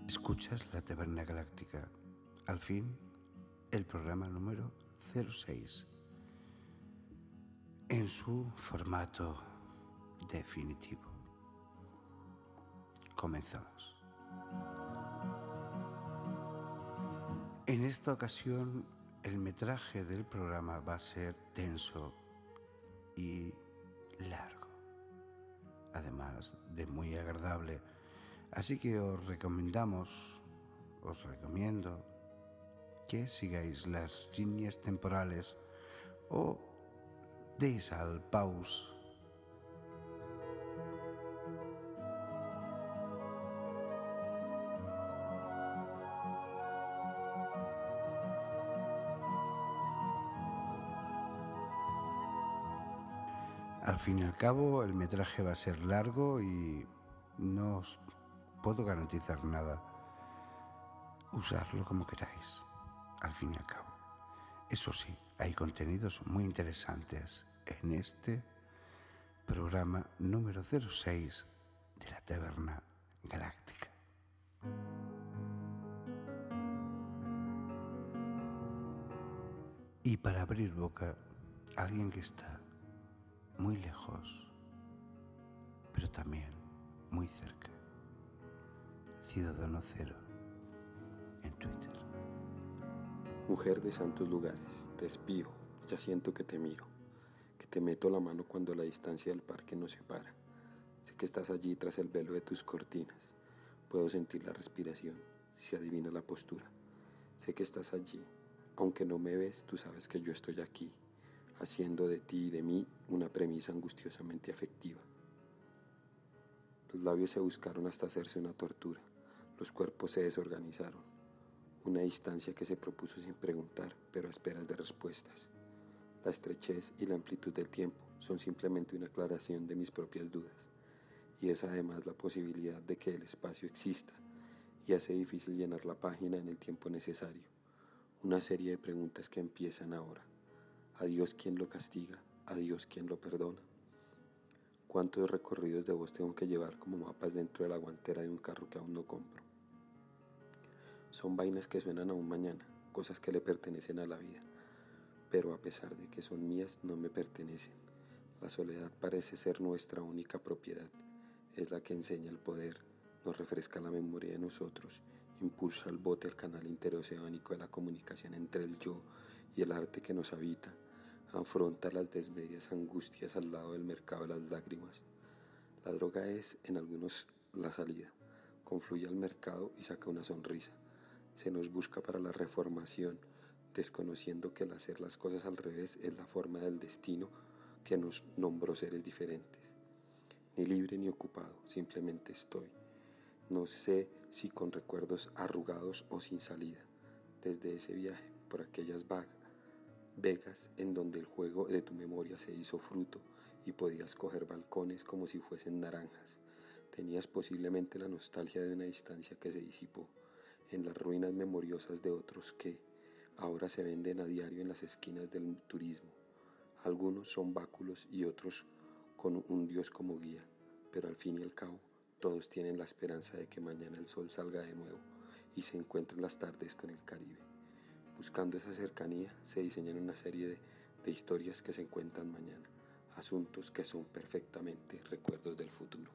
Escuchas la Taberna Galáctica, al fin el programa número 06, en su formato definitivo. Comenzamos. En esta ocasión el metraje del programa va a ser denso y largo, además de muy agradable. Así que os recomiendo que sigáis las líneas temporales o deis al pause. Al fin y al cabo, el metraje va a ser largo y no os puedo garantizar nada. Usarlo como queráis, al fin y al cabo. Eso sí, hay contenidos muy interesantes en este programa número 06 de la Taberna Galáctica. Y para abrir boca, alguien que está muy lejos, pero también muy cerca. Ciudadano Cero en Twitter. Mujer de santos lugares, te espío, ya siento que te miro, que te meto la mano cuando la distancia del parque nos separa. Sé que estás allí tras el velo de tus cortinas, puedo sentir la respiración, si adivina la postura. Sé que estás allí, aunque no me ves, tú sabes que yo estoy aquí, haciendo de ti y de mí una premisa angustiosamente afectiva. Los labios se buscaron hasta hacerse una tortura, los cuerpos se desorganizaron. Una distancia que se propuso sin preguntar, pero a esperas de respuestas. La estrechez y la amplitud del tiempo son simplemente una aclaración de mis propias dudas, y es además la posibilidad de que el espacio exista, y hace difícil llenar la página en el tiempo necesario. Una serie de preguntas que empiezan ahora. ¿A Dios quién lo castiga? ¿A Dios quién lo perdona? ¿Cuántos recorridos de voz tengo que llevar como mapas dentro de la guantera de un carro que aún no compro? Son vainas que suenan aún mañana, cosas que le pertenecen a la vida, pero a pesar de que son mías, no me pertenecen. La soledad parece ser nuestra única propiedad, es la que enseña el poder, nos refresca la memoria de nosotros, impulsa el bote al canal interoceánico de la comunicación entre el yo y el arte que nos habita, afronta las desmedidas angustias al lado del mercado de las lágrimas. La droga es, en algunos, la salida, confluye al mercado y saca una sonrisa. Se nos busca para la reformación, desconociendo que el hacer las cosas al revés es la forma del destino que nos nombró seres diferentes. Ni libre ni ocupado, simplemente estoy. No sé si con recuerdos arrugados o sin salida. Desde ese viaje, por aquellas vegas en donde el juego de tu memoria se hizo fruto y podías coger balcones como si fuesen naranjas. Tenías posiblemente la nostalgia de una distancia que se disipó en las ruinas memoriosas de otros que ahora se venden a diario en las esquinas del turismo. Algunos son báculos y otros con un Dios como guía, pero al fin y al cabo todos tienen la esperanza de que mañana el sol salga de nuevo y se encuentren las tardes con el Caribe. Buscando esa cercanía se diseñan una serie de historias que se encuentran mañana, asuntos que son perfectamente recuerdos del futuro.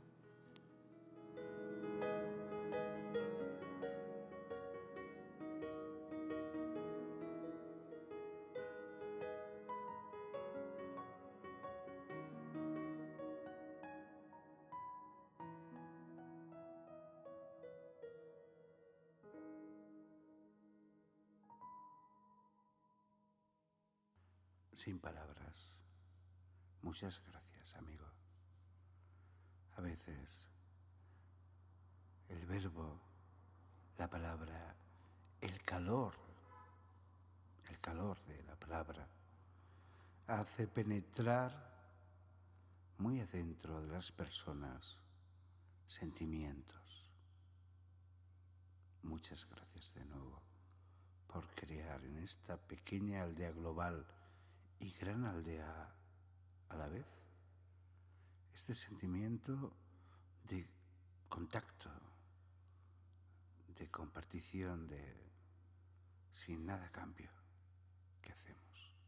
Sin palabras. Muchas gracias, amigo. A veces el verbo, la palabra, el calor de la palabra hace penetrar muy adentro de las personas sentimientos. Muchas gracias de nuevo por crear en esta pequeña aldea global y gran aldea a la vez este sentimiento de contacto, de compartición de sin nada a cambio que hacemos.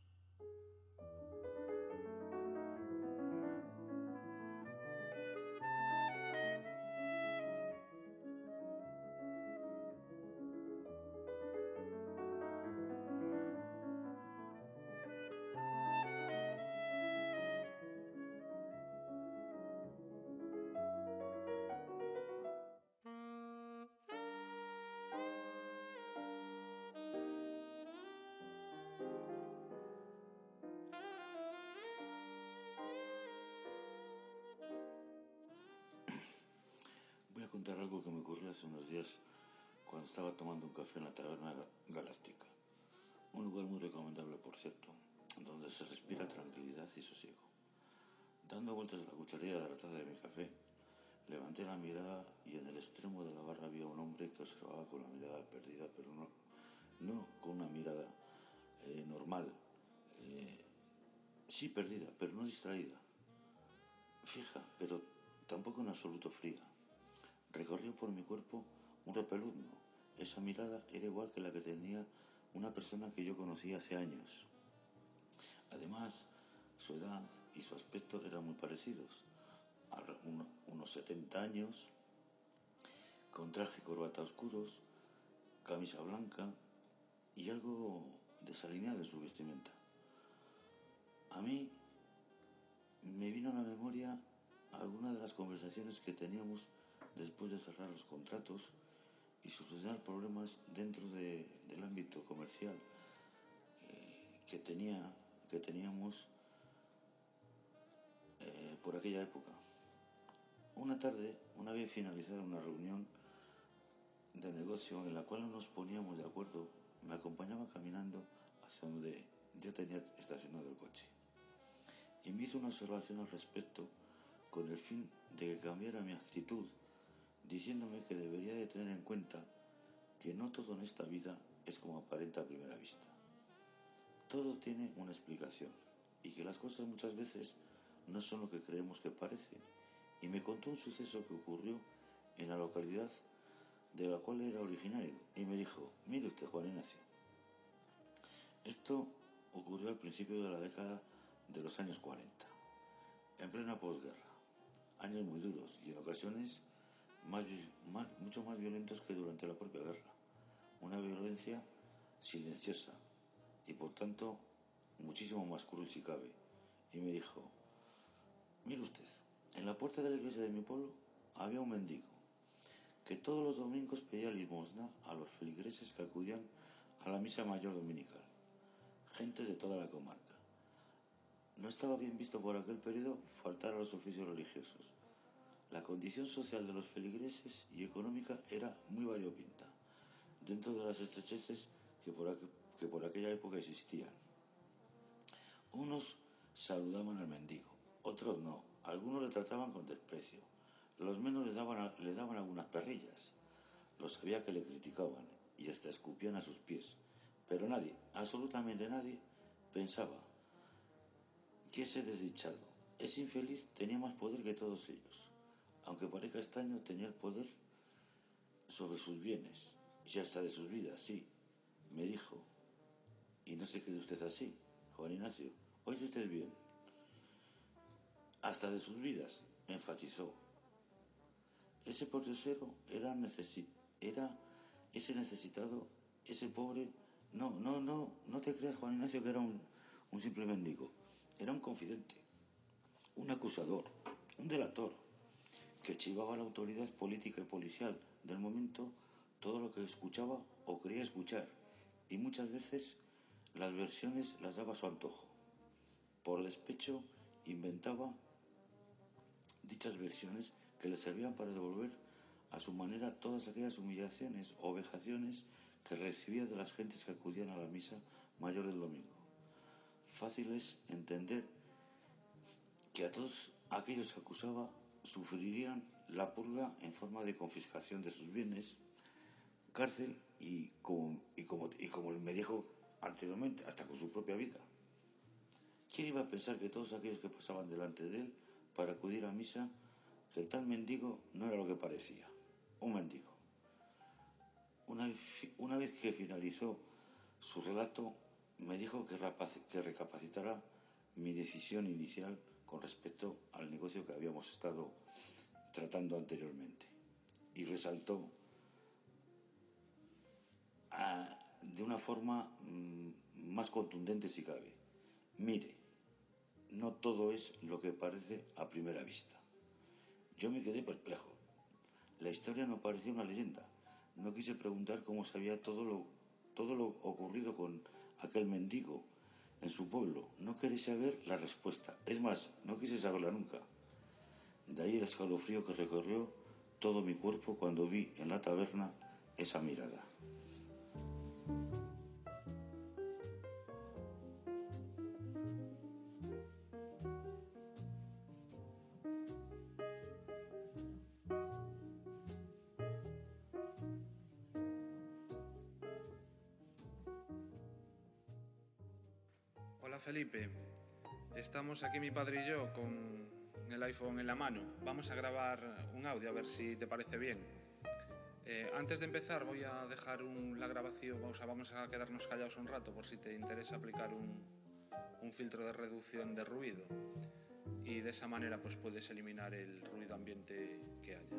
Voy a contar algo que me ocurrió hace unos días cuando estaba tomando un café en la Taberna Galáctica. Un lugar muy recomendable, por cierto, donde se respira tranquilidad y sosiego. Dando vueltas a la cucharilla de la taza de mi café, levanté la mirada y en el extremo de la barra había un hombre que observaba con la mirada perdida, pero no con una mirada normal. Sí perdida, pero no distraída. Fija, pero tampoco en absoluto fría. Recorrió por mi cuerpo un repeluzno. Esa mirada era igual que la que tenía una persona que yo conocía hace años. Además, su edad y su aspecto eran muy parecidos. Unos 70 años, con traje y corbata oscuros, camisa blanca y algo desalineado en su vestimenta. A mí me vino a la memoria algunas de las conversaciones que teníamos después de cerrar los contratos y solucionar problemas dentro del ámbito comercial que teníamos por aquella época. Una tarde, una vez finalizada una reunión de negocio en la cual no nos poníamos de acuerdo, me acompañaba caminando hacia donde yo tenía estacionado el coche y me hizo una observación al respecto con el fin de que cambiara mi actitud, diciéndome que debería de tener en cuenta que no todo en esta vida es como aparenta a primera vista. Todo tiene una explicación y que las cosas muchas veces no son lo que creemos que parecen. Y me contó un suceso que ocurrió en la localidad de la cual era originario y me dijo: mire usted, Juan Ignacio, esto ocurrió al principio de la década de los años 40, en plena posguerra, años muy duros y en ocasiones mucho más violentos que durante la propia guerra. Una violencia silenciosa y por tanto muchísimo más cruel si cabe. Y me dijo: mire usted, en la puerta de la iglesia de mi pueblo había un mendigo que todos los domingos pedía limosna a los feligreses que acudían a la misa mayor dominical, gentes de toda la comarca. No estaba bien visto por aquel periodo faltar a los oficios religiosos. La condición social de los feligreses y económica era muy variopinta, dentro de las estrecheces que por aquella época existían. Unos saludaban al mendigo, otros no. Algunos le trataban con desprecio. Los menos le daban algunas perrillas. Los había que le criticaban y hasta escupían a sus pies. Pero nadie, absolutamente nadie, pensaba que ese desdichado, ese infeliz, tenía más poder que todos ellos. Aunque parezca extraño, tenía el poder sobre sus bienes y hasta de sus vidas, sí. Me dijo: y no se quede usted así, Juan Ignacio, oye usted bien, hasta de sus vidas, enfatizó. Ese pordiosero era ese necesitado, ese pobre. No te creas, Juan Ignacio, que era un simple mendigo. Era un confidente, un acusador, un delator, que chivaba a la autoridad política y policial del momento todo lo que escuchaba o creía escuchar, y muchas veces las versiones las daba a su antojo. Por despecho inventaba dichas versiones que le servían para devolver a su manera todas aquellas humillaciones o vejaciones que recibía de las gentes que acudían a la misa mayor del domingo. Fácil es entender que a todos aquellos que acusaba sufrirían la purga en forma de confiscación de sus bienes, cárcel y como me dijo anteriormente, hasta con su propia vida. ¿Quién iba a pensar que todos aquellos que pasaban delante de él para acudir a misa, que el tal mendigo no era lo que parecía, un mendigo? Una vez que finalizó su relato, me dijo que recapacitara mi decisión inicial con respecto al negocio que habíamos estado tratando anteriormente. Y resaltó de una forma más contundente si cabe: mire, no todo es lo que parece a primera vista. Yo me quedé perplejo. La historia no parecía una leyenda. No quise preguntar cómo sabía todo lo ocurrido con aquel mendigo en su pueblo. No quería saber la respuesta. Es más, no quise saberla nunca. De ahí el escalofrío que recorrió todo mi cuerpo cuando vi en la taberna esa mirada. Hola Felipe, estamos aquí mi padre y yo con el iPhone en la mano. Vamos a grabar un audio a ver si te parece bien. Antes de empezar voy a dejar la grabación, vamos a quedarnos callados un rato por si te interesa aplicar un filtro de reducción de ruido y de esa manera pues puedes eliminar el ruido ambiente que haya.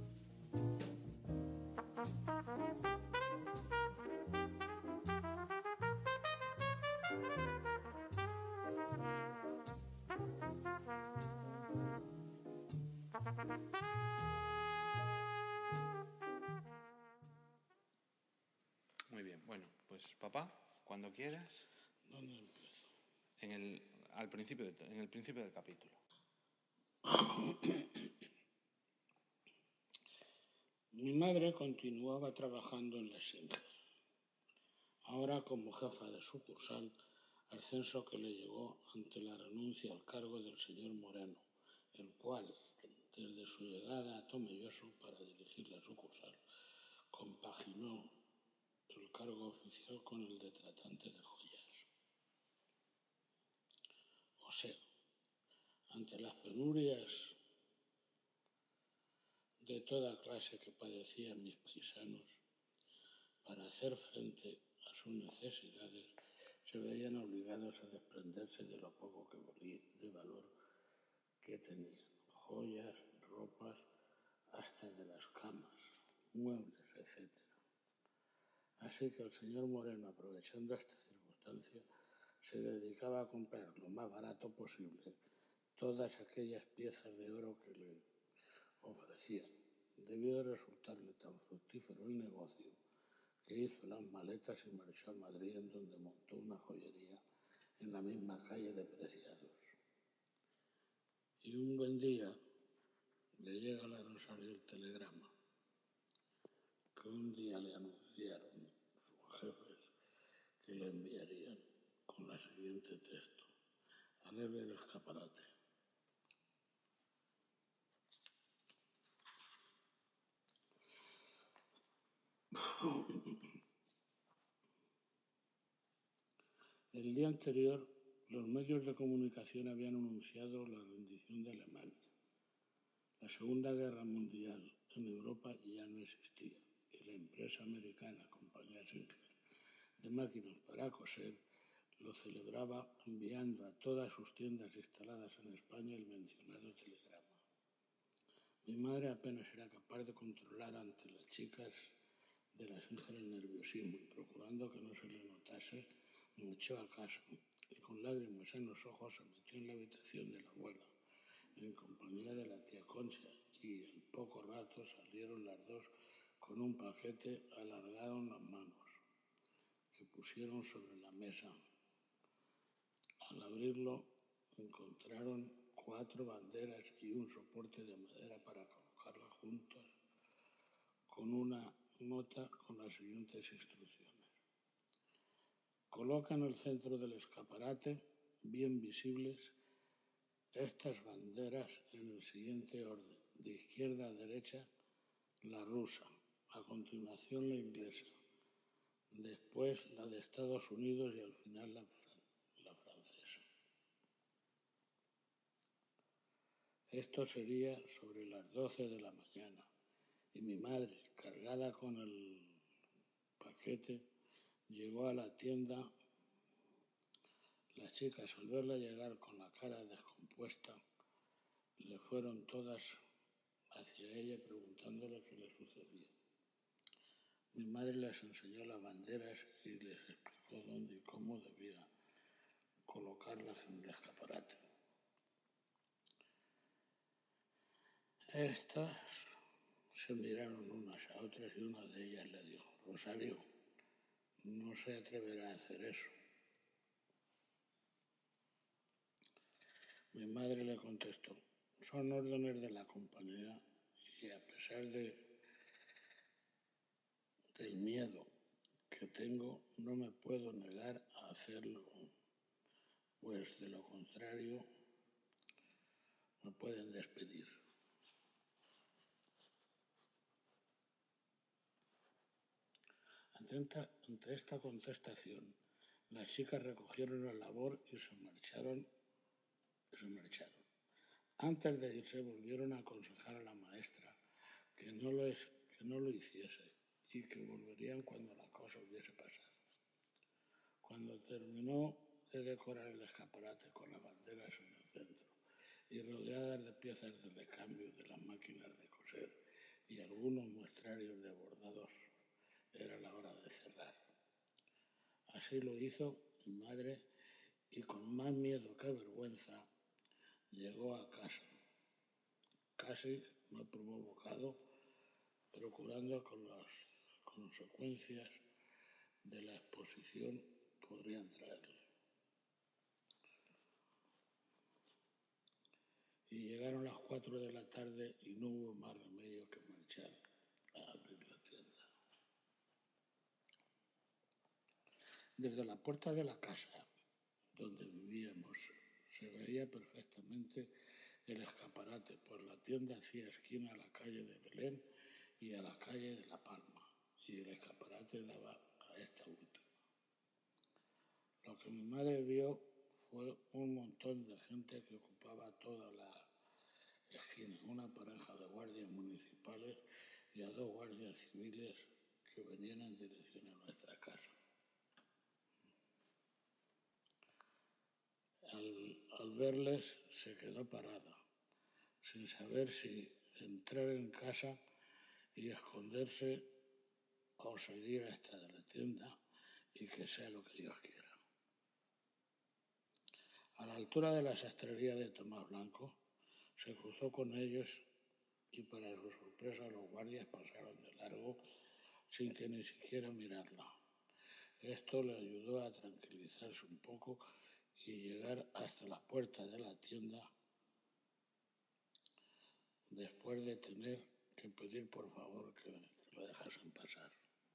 Muy bien, bueno, pues papá, cuando quieras. ¿Dónde empiezo? En el principio del capítulo. Mi madre continuaba trabajando en las Indias, ahora como jefa de sucursal, ascenso que le llegó ante la renuncia al cargo del señor Moreno, el cual, desde su llegada a Tomelloso para dirigir la sucursal, compaginó el cargo oficial con el de tratante de joyas. O sea, ante las penurias de toda clase que padecían mis paisanos, para hacer frente a sus necesidades, se veían obligados a desprenderse de lo poco de valor que tenían, joyas, ropas, hasta de las camas, muebles, etc. Así que el señor Moreno, aprovechando esta circunstancia, se dedicaba a comprar lo más barato posible todas aquellas piezas de oro que le ofrecían. Debió de resultarle tan fructífero el negocio que hizo las maletas y marchó a Madrid, en donde montó una joyería en la misma calle de Preciados. Y un buen día le llega a la Rosario el telegrama que un día le anunciaron sus jefes que le enviarían con el siguiente texto: alegre el escaparate. El día anterior, los medios de comunicación habían anunciado la rendición de Alemania. La Segunda Guerra Mundial en Europa ya no existía y la empresa americana, Compañía Singer, de máquinas para coser, lo celebraba enviando a todas sus tiendas instaladas en España el mencionado telegrama. Mi madre apenas era capaz de controlar ante las chicas de la Singer el nerviosismo y, procurando que no se le notase, me echó a casa y con lágrimas en los ojos se metió en la habitación de la abuela en compañía de la tía Concha, y al poco rato salieron las dos con un paquete alargado en las manos que pusieron sobre la mesa. Al abrirlo encontraron 4 banderas y un soporte de madera para colocarlas juntas con una nota con las siguientes instrucciones: coloca en el centro del escaparate, bien visibles, estas banderas en el siguiente orden: de izquierda a derecha, la rusa, a continuación la inglesa, después la de Estados Unidos y al final la francesa. Esto sería sobre las 12 de la mañana y mi madre, cargada con el paquete, llegó a la tienda. Las chicas, al verla llegar con la cara descompuesta, le fueron todas hacia ella preguntándole qué le sucedía. Mi madre les enseñó las banderas y les explicó dónde y cómo debía colocarlas en el escaparate. Estas se miraron unas a otras y una de ellas le dijo: Rosario, no se atreverá a hacer eso. Mi madre le contestó: son órdenes de la compañía y a pesar del miedo que tengo, no me puedo negar a hacerlo, pues de lo contrario me pueden despedir. Ante esta contestación, las chicas recogieron la labor y se marcharon. Antes de irse, volvieron a aconsejar a la maestra que no lo hiciese y que volverían cuando la cosa hubiese pasado. Cuando terminó de decorar el escaparate con las banderas en el centro y rodeadas de piezas de recambio de las máquinas de coser y algunos muestrarios de bordados, era la hora de cerrar. Así lo hizo mi madre y con más miedo que vergüenza llegó a casa. Casi no probó bocado, procurando que las consecuencias de la exposición podrían traerle. Y llegaron las 4 de la tarde y no hubo más remedio que marchar a abrir la tienda. Desde la puerta de la casa donde vivíamos se veía perfectamente el escaparate, pues la tienda hacía esquina a la calle de Belén y a la calle de La Palma, y el escaparate daba a esta última. Lo que mi madre vio fue un montón de gente que ocupaba toda la esquina, una pareja de guardias municipales y a 2 guardias civiles que venían en dirección a nuestra casa. Al verles se quedó parada, sin saber si entrar en casa y esconderse o seguir hasta la tienda y que sea lo que Dios quiera. A la altura de la sastrería de Tomás Blanco se cruzó con ellos y para su sorpresa los guardias pasaron de largo sin que ni siquiera mirarla. Esto le ayudó a tranquilizarse un poco y llegar hasta la puerta de la tienda después de tener que pedir por favor que lo dejasen pasar.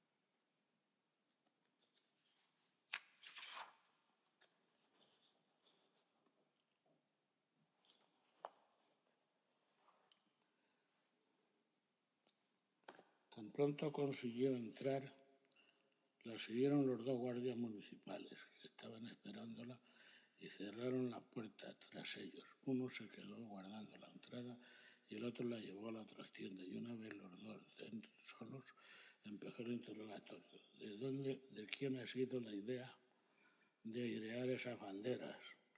Tan pronto consiguió entrar, la siguieron los 2 guardias municipales que estaban esperándola y cerraron la puerta tras ellos. Uno se quedó guardando la entrada y el otro la llevó a la trastienda, y una vez los 2 solos empezó el interrogatorio. ¿De quién ha sido la idea de airear esas banderas?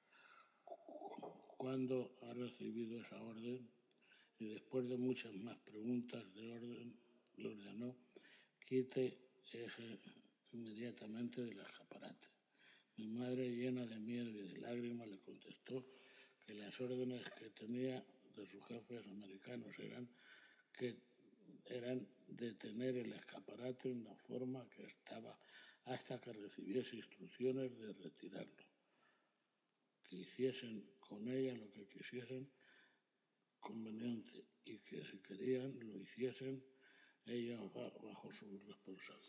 ¿Cuándo ha recibido esa orden? Y después de muchas más preguntas de orden, le ordenó: quite ese inmediatamente del escaparate. Mi madre, llena de miedo y de lágrimas, le contestó que las órdenes que tenía de sus jefes americanos eran detener el escaparate en la forma que estaba hasta que recibiese instrucciones de retirarlo, que hiciesen con ella lo que quisiesen conveniente y que si querían lo hiciesen ella bajo su responsabilidad.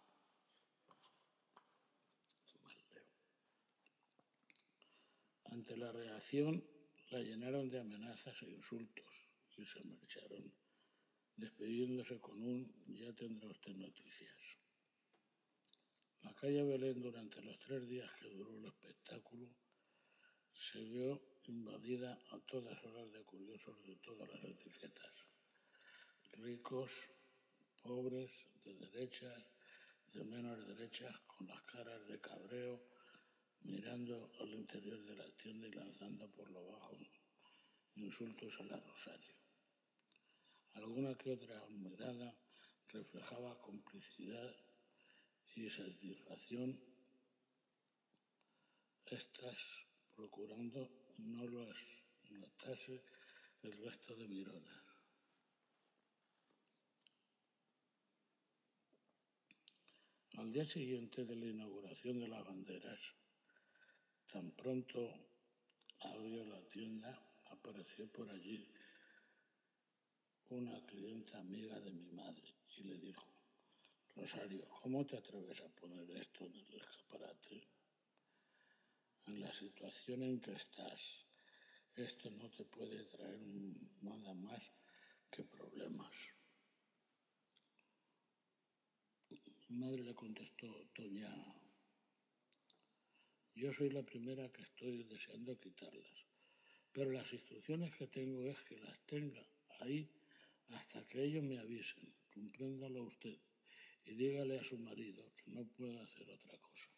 Ante la reacción, la llenaron de amenazas e insultos y se marcharon, despidiéndose con un «ya tendrá usted noticias». La calle Belén, durante los 3 días que duró el espectáculo, se vio invadida a todas horas de curiosos de todas las etiquetas, ricos, pobres, de derechas, de menos derechas con las caras de cabreo, mirando al interior de la tienda y lanzando por lo bajo insultos a la Rosario. Alguna que otra mirada reflejaba complicidad y satisfacción, estas procurando no las notase el resto de mirones. Al día siguiente de la inauguración de las banderas, tan pronto abrió la tienda, apareció por allí una clienta amiga de mi madre y le dijo: Rosario, ¿cómo te atreves a poner esto en el escaparate? En la situación en que estás, esto no te puede traer nada más que problemas. Mi madre le contestó: Doña, yo soy la primera que estoy deseando quitarlas, pero las instrucciones que tengo es que las tenga ahí hasta que ellos me avisen. Compréndalo usted y dígale a su marido que no puedo hacer otra cosa.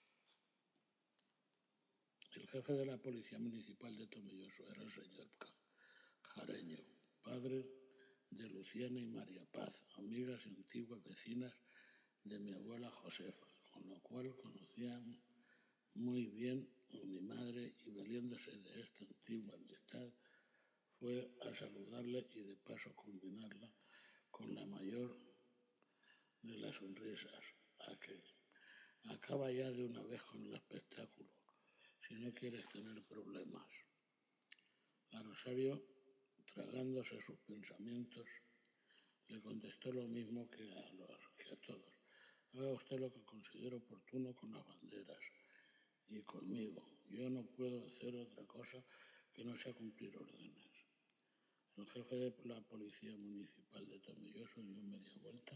El jefe de la Policía Municipal de Tomelloso era el señor Jareño, padre de Luciana y María Paz, amigas y antiguas vecinas de mi abuela Josefa, con lo cual conocían muy bien a mi madre, y valiéndose de esta antigua amistad fue a saludarle y de paso culminarla con la mayor de las sonrisas: a que acaba ya de una vez con el espectáculo, si no quieres tener problemas. A Rosario, tragándose sus pensamientos, le contestó lo mismo que a todos: haga usted lo que considere oportuno con las banderas y conmigo. Yo no puedo hacer otra cosa que no sea cumplir órdenes. El jefe de la Policía Municipal de Tomelloso dio media vuelta,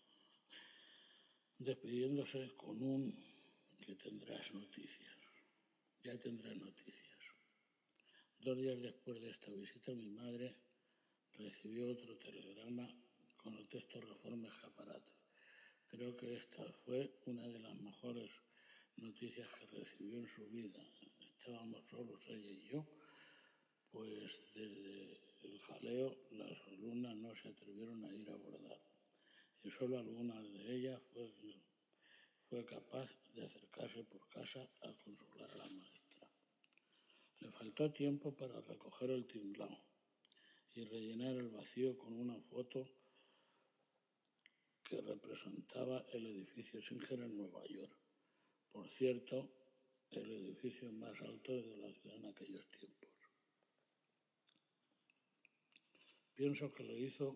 despidiéndose con un: que tendrás noticias. Ya tendrás noticias. 2 días después de esta visita, mi madre recibió otro telegrama con el texto: Reforma Escaparate. Creo que esta fue una de las mejores noticias que recibió en su vida. Estábamos solos ella y yo, pues desde el jaleo las alumnas no se atrevieron a ir a abordar, y solo algunas de ellas fue capaz de acercarse por casa a consolar a la maestra. Le faltó tiempo para recoger el tinglao y rellenar el vacío con una foto que representaba el edificio Singer en Nueva York. Por cierto, el edificio más alto de la ciudad en aquellos tiempos. Pienso que lo hizo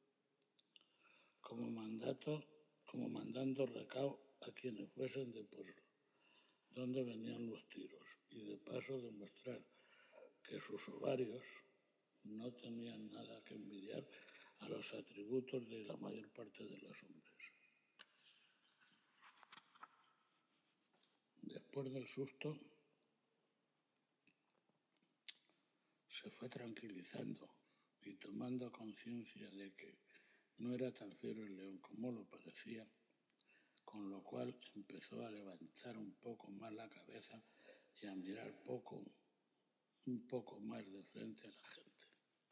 como mandando recao a quienes fuesen de por dónde venían los tiros, y de paso demostrar que sus ovarios no tenían nada que envidiar a los atributos de la mayor parte de los hombres. Después del susto, se fue tranquilizando y tomando conciencia de que no era tan fiero el león como lo parecía, con lo cual empezó a levantar un poco más la cabeza y a mirar un poco más de frente a la gente.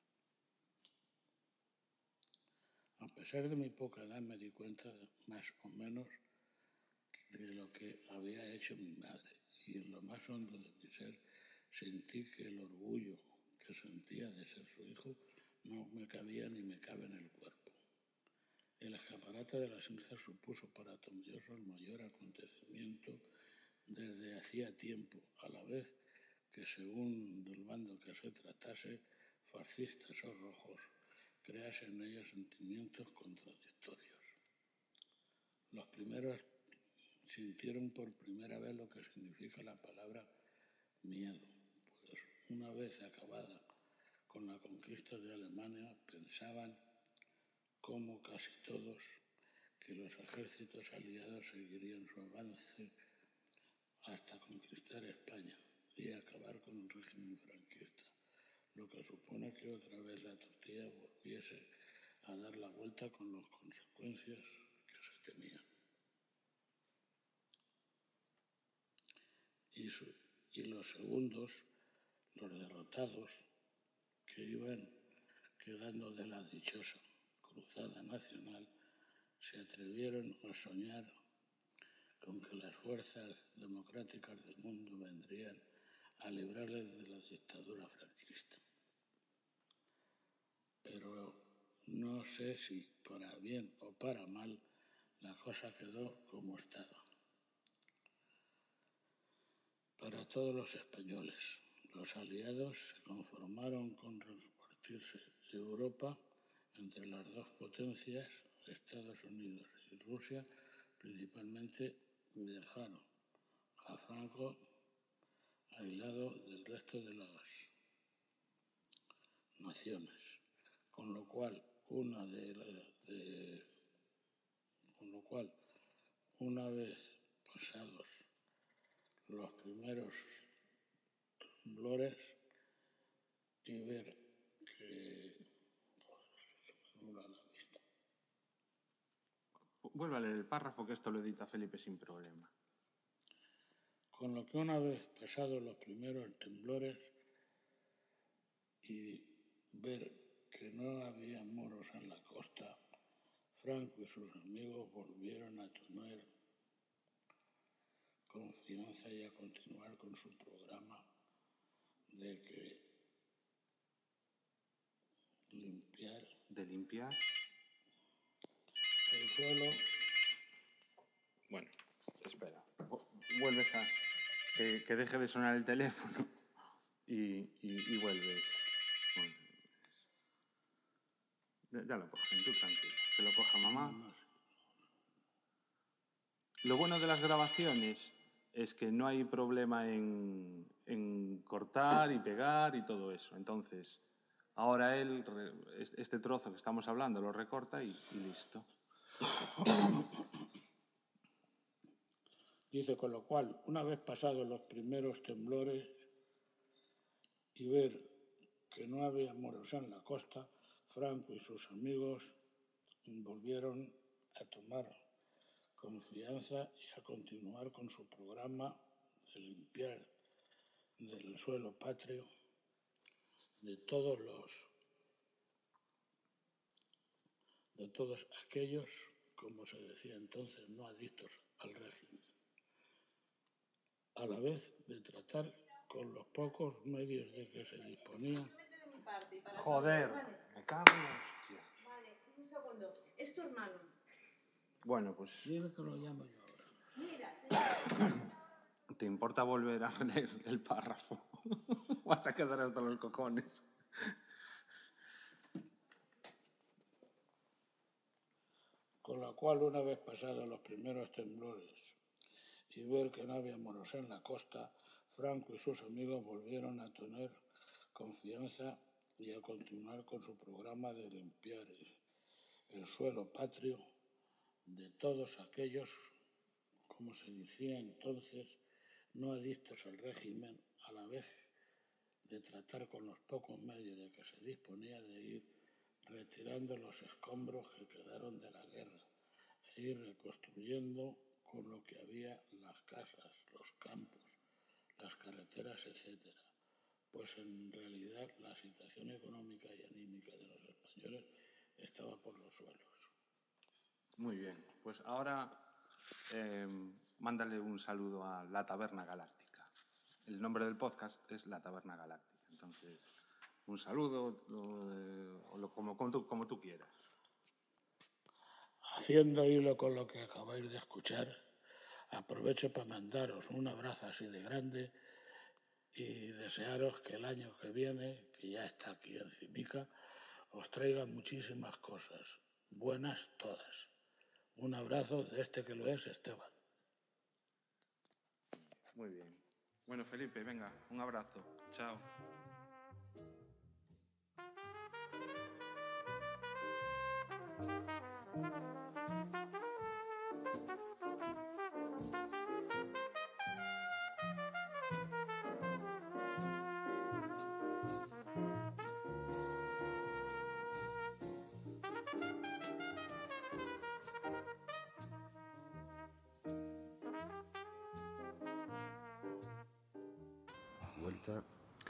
A pesar de mi poca edad, me di cuenta más o menos de lo que había hecho mi madre, y en lo más hondo de mi ser sentí que el orgullo que sentía de ser su hijo no me cabía ni me cabe en el cuerpo. El escaparate de las Singer supuso para Tomelloso el mayor acontecimiento desde hacía tiempo, a la vez que, según del bando que se tratase, fascistas o rojos, crease en ellos sentimientos contradictorios. Los primeros sintieron por primera vez lo que significa la palabra miedo, pues una vez acabada con la conquista de Alemania, pensaban, como casi todos, que los ejércitos aliados seguirían su avance hasta conquistar España y acabar con el régimen franquista, lo que supone que otra vez la tortilla volviese a dar la vuelta con las consecuencias que se temían. y los segundos, los derrotados, que iban quedando de la dichosa cruzada nacional, se atrevieron a soñar con que las fuerzas democráticas del mundo vendrían a librarles de la dictadura franquista. Pero no sé si para bien o para mal la cosa quedó como estaba. Para todos los españoles, los aliados se conformaron con repartirse Europa entre las dos potencias, Estados Unidos y Rusia, principalmente dejaron a Franco aislado del resto de las naciones, con lo cual una vez pasados los primeros temblores y ver que se me nubla la vista. Vuelve a leer el párrafo, que esto lo edita Felipe sin problema. Con lo que una vez pasados los primeros temblores y ver que no había moros en la costa, Franco y sus amigos volvieron a tener confianza y a continuar con su programa de limpiar el suelo. Bueno, espera. Vuelves a... Que deje de sonar el teléfono y vuelves. Ya lo cogen, tú tranquilo. Que lo coja mamá. Lo bueno de las grabaciones es que no hay problema en cortar y pegar y todo eso. Entonces, ahora él, este trozo que estamos hablando, lo recorta y listo. Dice, con lo cual, una vez pasados los primeros temblores y ver que no había moros en la costa, Franco y sus amigos volvieron a tomar confianza y a continuar con su programa de limpiar del suelo patrio de todos aquellos, como se decía entonces, no adictos al régimen, a la vez de tratar con los pocos medios de que se disponía. Joder, me cago en la hostia. Vale, un segundo. Es tu hermano. Bueno, pues... Dile que lo llamo yo ahora. Mira. ¿Te importa volver a leer el párrafo? Vas a quedar hasta los cojones. Con la cual, una vez pasados los primeros temblores y ver que no había moros en la costa, Franco y sus amigos volvieron a tener confianza y a continuar con su programa de limpiar el suelo patrio de todos aquellos, como se decía entonces, no adictos al régimen, a la vez de tratar con los pocos medios de que se disponía de ir retirando los escombros que quedaron de la guerra e ir reconstruyendo con lo que había las casas, los campos, las carreteras, etc. Pues en realidad la situación económica y anímica de los españoles estaba por los suelos. Muy bien, pues ahora mándale un saludo a La Taberna Galáctica. El nombre del podcast es La Taberna Galáctica. Entonces, un saludo como tú quieras. Haciendo hilo con lo que acabáis de escuchar, aprovecho para mandaros un abrazo así de grande y desearos que el año que viene, que ya está aquí encimica, os traiga muchísimas cosas, buenas todas. Un abrazo de este que lo es, Esteban. Muy bien. Bueno, Felipe, venga, un abrazo. Chao. vuelta.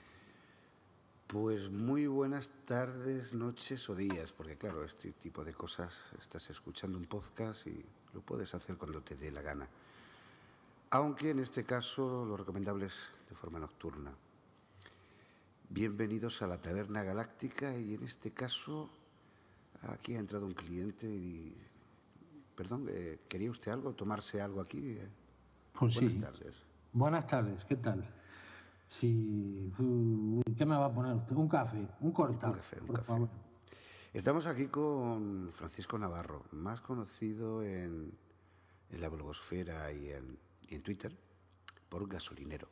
Pues muy buenas tardes, noches o días, porque claro, este tipo de cosas, estás escuchando un podcast y lo puedes hacer cuando te dé la gana. Aunque en este caso lo recomendable es de forma nocturna. Bienvenidos a la Taberna Galáctica y en este caso aquí ha entrado un cliente y... Perdón, ¿quería usted algo? ¿Tomarse algo aquí? Pues buenas sí. tardes. Buenas tardes, ¿qué tal? Sí, ¿qué me va a poner usted? Un café, un cortado. Un café. Favor. Estamos aquí con Francisco Navarro, más conocido en la blogosfera y en Twitter por Gasolinero.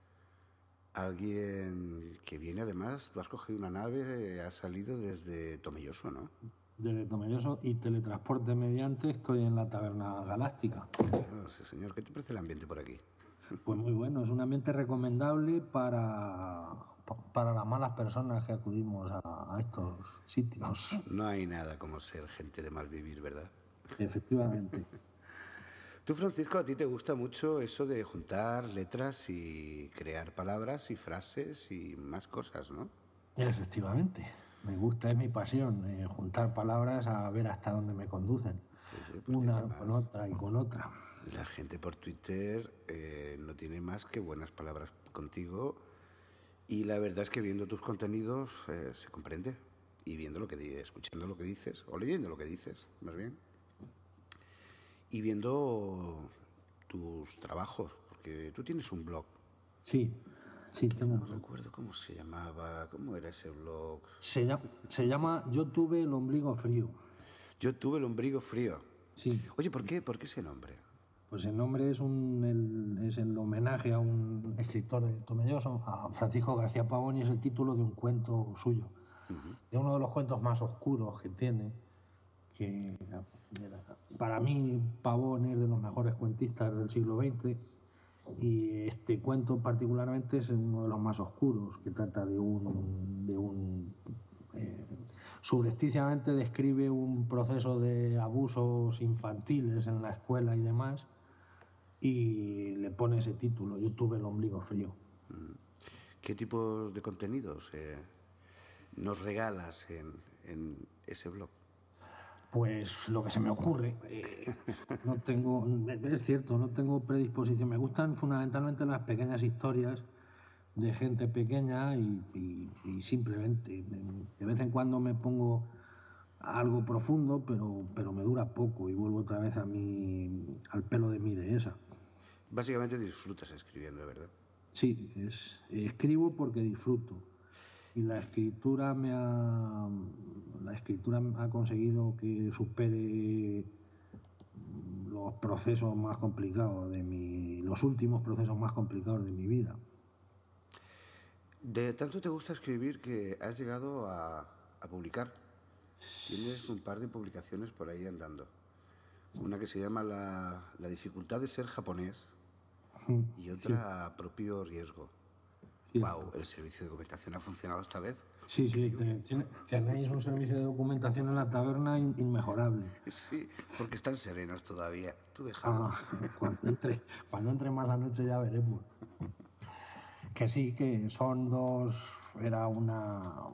Alguien que viene además, tú has cogido una nave, has salido desde Tomelloso, ¿no? Desde Tomelloso y teletransporte mediante estoy en la Taberna Galáctica. Sí, señor, ¿qué te parece el ambiente por aquí? Pues muy bueno, es un ambiente recomendable para las malas personas que acudimos a estos sitios. No hay nada como ser gente de mal vivir, ¿verdad? Efectivamente. Tú, Francisco, a ti te gusta mucho eso de juntar letras y crear palabras y frases y más cosas, ¿no? Efectivamente. Me gusta, es mi pasión, juntar palabras a ver hasta dónde me conducen. Sí, una con otra y con otra. La gente por Twitter no tiene más que buenas palabras contigo y la verdad es que viendo tus contenidos se comprende y viendo escuchando lo que dices o leyendo lo que dices, más bien, y viendo tus trabajos, porque tú tienes un blog. Sí, tengo un blog. No recuerdo cómo se llamaba, cómo era ese blog. Se llama Yo tuve el ombligo frío. Yo tuve el ombligo frío. Sí. Oye, ¿por qué ese nombre? Pues el nombre es el homenaje a un escritor de Tomelloso, a Francisco García Pavón, y es el título de un cuento suyo, de uno de los cuentos más oscuros que tiene, que para mí Pavón es de los mejores cuentistas del siglo XX, y este cuento particularmente es uno de los más oscuros, que trata subrepticiamente describe un proceso de abusos infantiles en la escuela y demás, y le pone ese título, Yo tuve el ombligo frío. ¿Qué tipos de contenidos nos regalas en ese blog? Pues lo que se me ocurre. Es cierto, no tengo predisposición. Me gustan fundamentalmente las pequeñas historias de gente pequeña y simplemente de vez en cuando me pongo algo profundo, pero me dura poco y vuelvo otra vez al pelo de mi dehesa. Básicamente disfrutas escribiendo, ¿verdad? Sí, escribo porque disfruto. Y la escritura ha conseguido que supere los procesos más complicados los últimos procesos más complicados de mi vida. De tanto te gusta escribir que has llegado a publicar. Tienes un par de publicaciones por ahí andando. Una que se llama La dificultad de ser japonés y otra Propio riesgo. Wow, el servicio de documentación ha funcionado esta vez. Sí, tenéis un servicio de documentación en la taberna inmejorable. Sí, porque están serenos todavía. Tú déjalo. Cuando entre más la noche ya veremos. Que sí, que son dos... Era una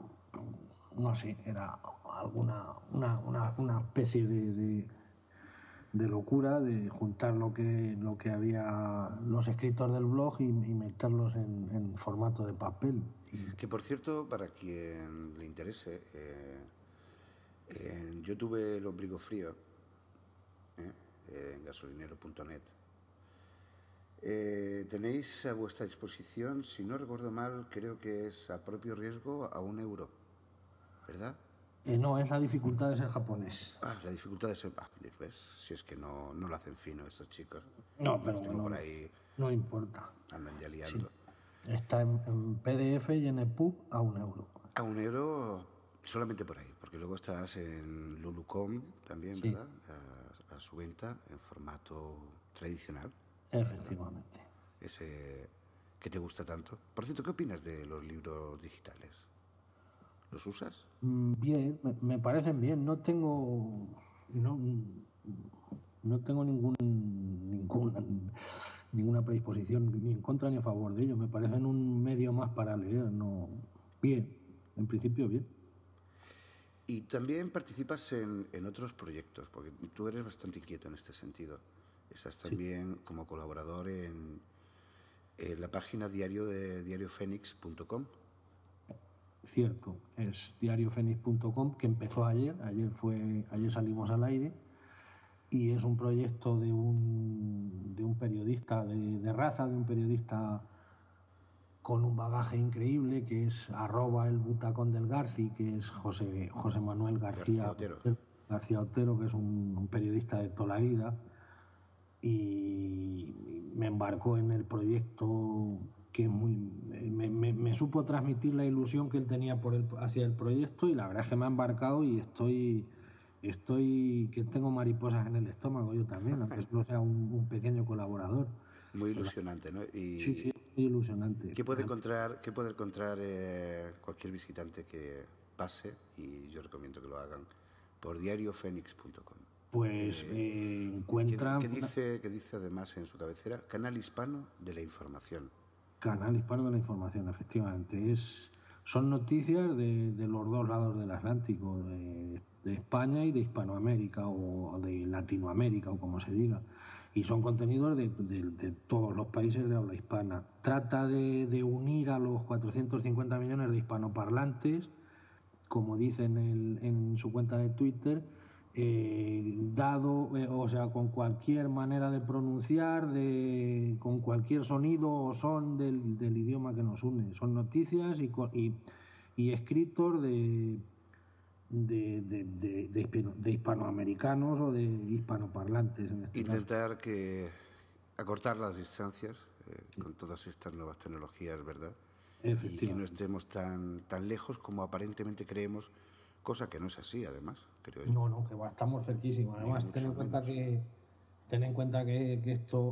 especie de locura de juntar lo que había los escritos del blog y meterlos en formato de papel. Que por cierto, para quien le interese, yo tuve el ombligo frío en gasolinero.net. Tenéis a vuestra disposición, si no recuerdo mal, creo que es a propio riesgo a €1, ¿verdad? No, es la dificultad de ser japonés. La dificultad de ser... ¿ves? Si es que no lo hacen fino estos chicos. No, pero tengo por ahí, no importa. andan ya liando. Sí. Está en PDF y en EPUB a €1. A €1 solamente por ahí, porque luego estás en Lulu.com también, sí, ¿verdad? A su venta en formato tradicional. Efectivamente. ¿Verdad? Ese que te gusta tanto. Por cierto, ¿qué opinas de los libros digitales? ¿Los usas? Bien, me parecen bien. No tengo ningún ninguna predisposición ni en contra ni a favor de ello. Me parecen un medio más para leer, no. Bien, en principio bien. Y también participas en otros proyectos, porque tú eres bastante inquieto en este sentido. Estás también como colaborador en la página de diariofénix.com. Cierto, es diariofénix.com, que empezó ayer salimos al aire, y es un proyecto de un periodista de raza, de un periodista con un bagaje increíble, que es @elbutacón_del_Garci, que es José Manuel García Otero, que es un periodista de toda la vida, y me embarcó en el proyecto, que me supo transmitir la ilusión que él tenía hacia el proyecto, y la verdad es que me ha embarcado y estoy que tengo mariposas en el estómago yo también, aunque solo sea un pequeño colaborador. Muy ilusionante, ¿no? Y sí, muy ilusionante. ¿Qué puede encontrar cualquier visitante que pase? Y yo recomiendo que lo hagan por diariofénix.com. Pues encuentran... ¿Qué dice además en su cabecera? Canal Hispano de la Información. Canal Hispano de la Información, efectivamente. Son noticias de los dos lados del Atlántico, de España y de Hispanoamérica, o de Latinoamérica, o como se diga. Y son contenidos de todos los países de habla hispana. Trata de unir a los 450 millones de hispanoparlantes, como dicen en su cuenta de Twitter, con cualquier manera de pronunciar, con cualquier sonido o son del idioma que nos une. Son noticias y escritos de hispanoamericanos o de hispanoparlantes. En este Intentar acortar las distancias con todas estas nuevas tecnologías, ¿verdad? Y que no estemos tan lejos como aparentemente creemos, cosa que no es así, además, creo yo. No, que estamos cerquísimos. Además, ten en cuenta que esto,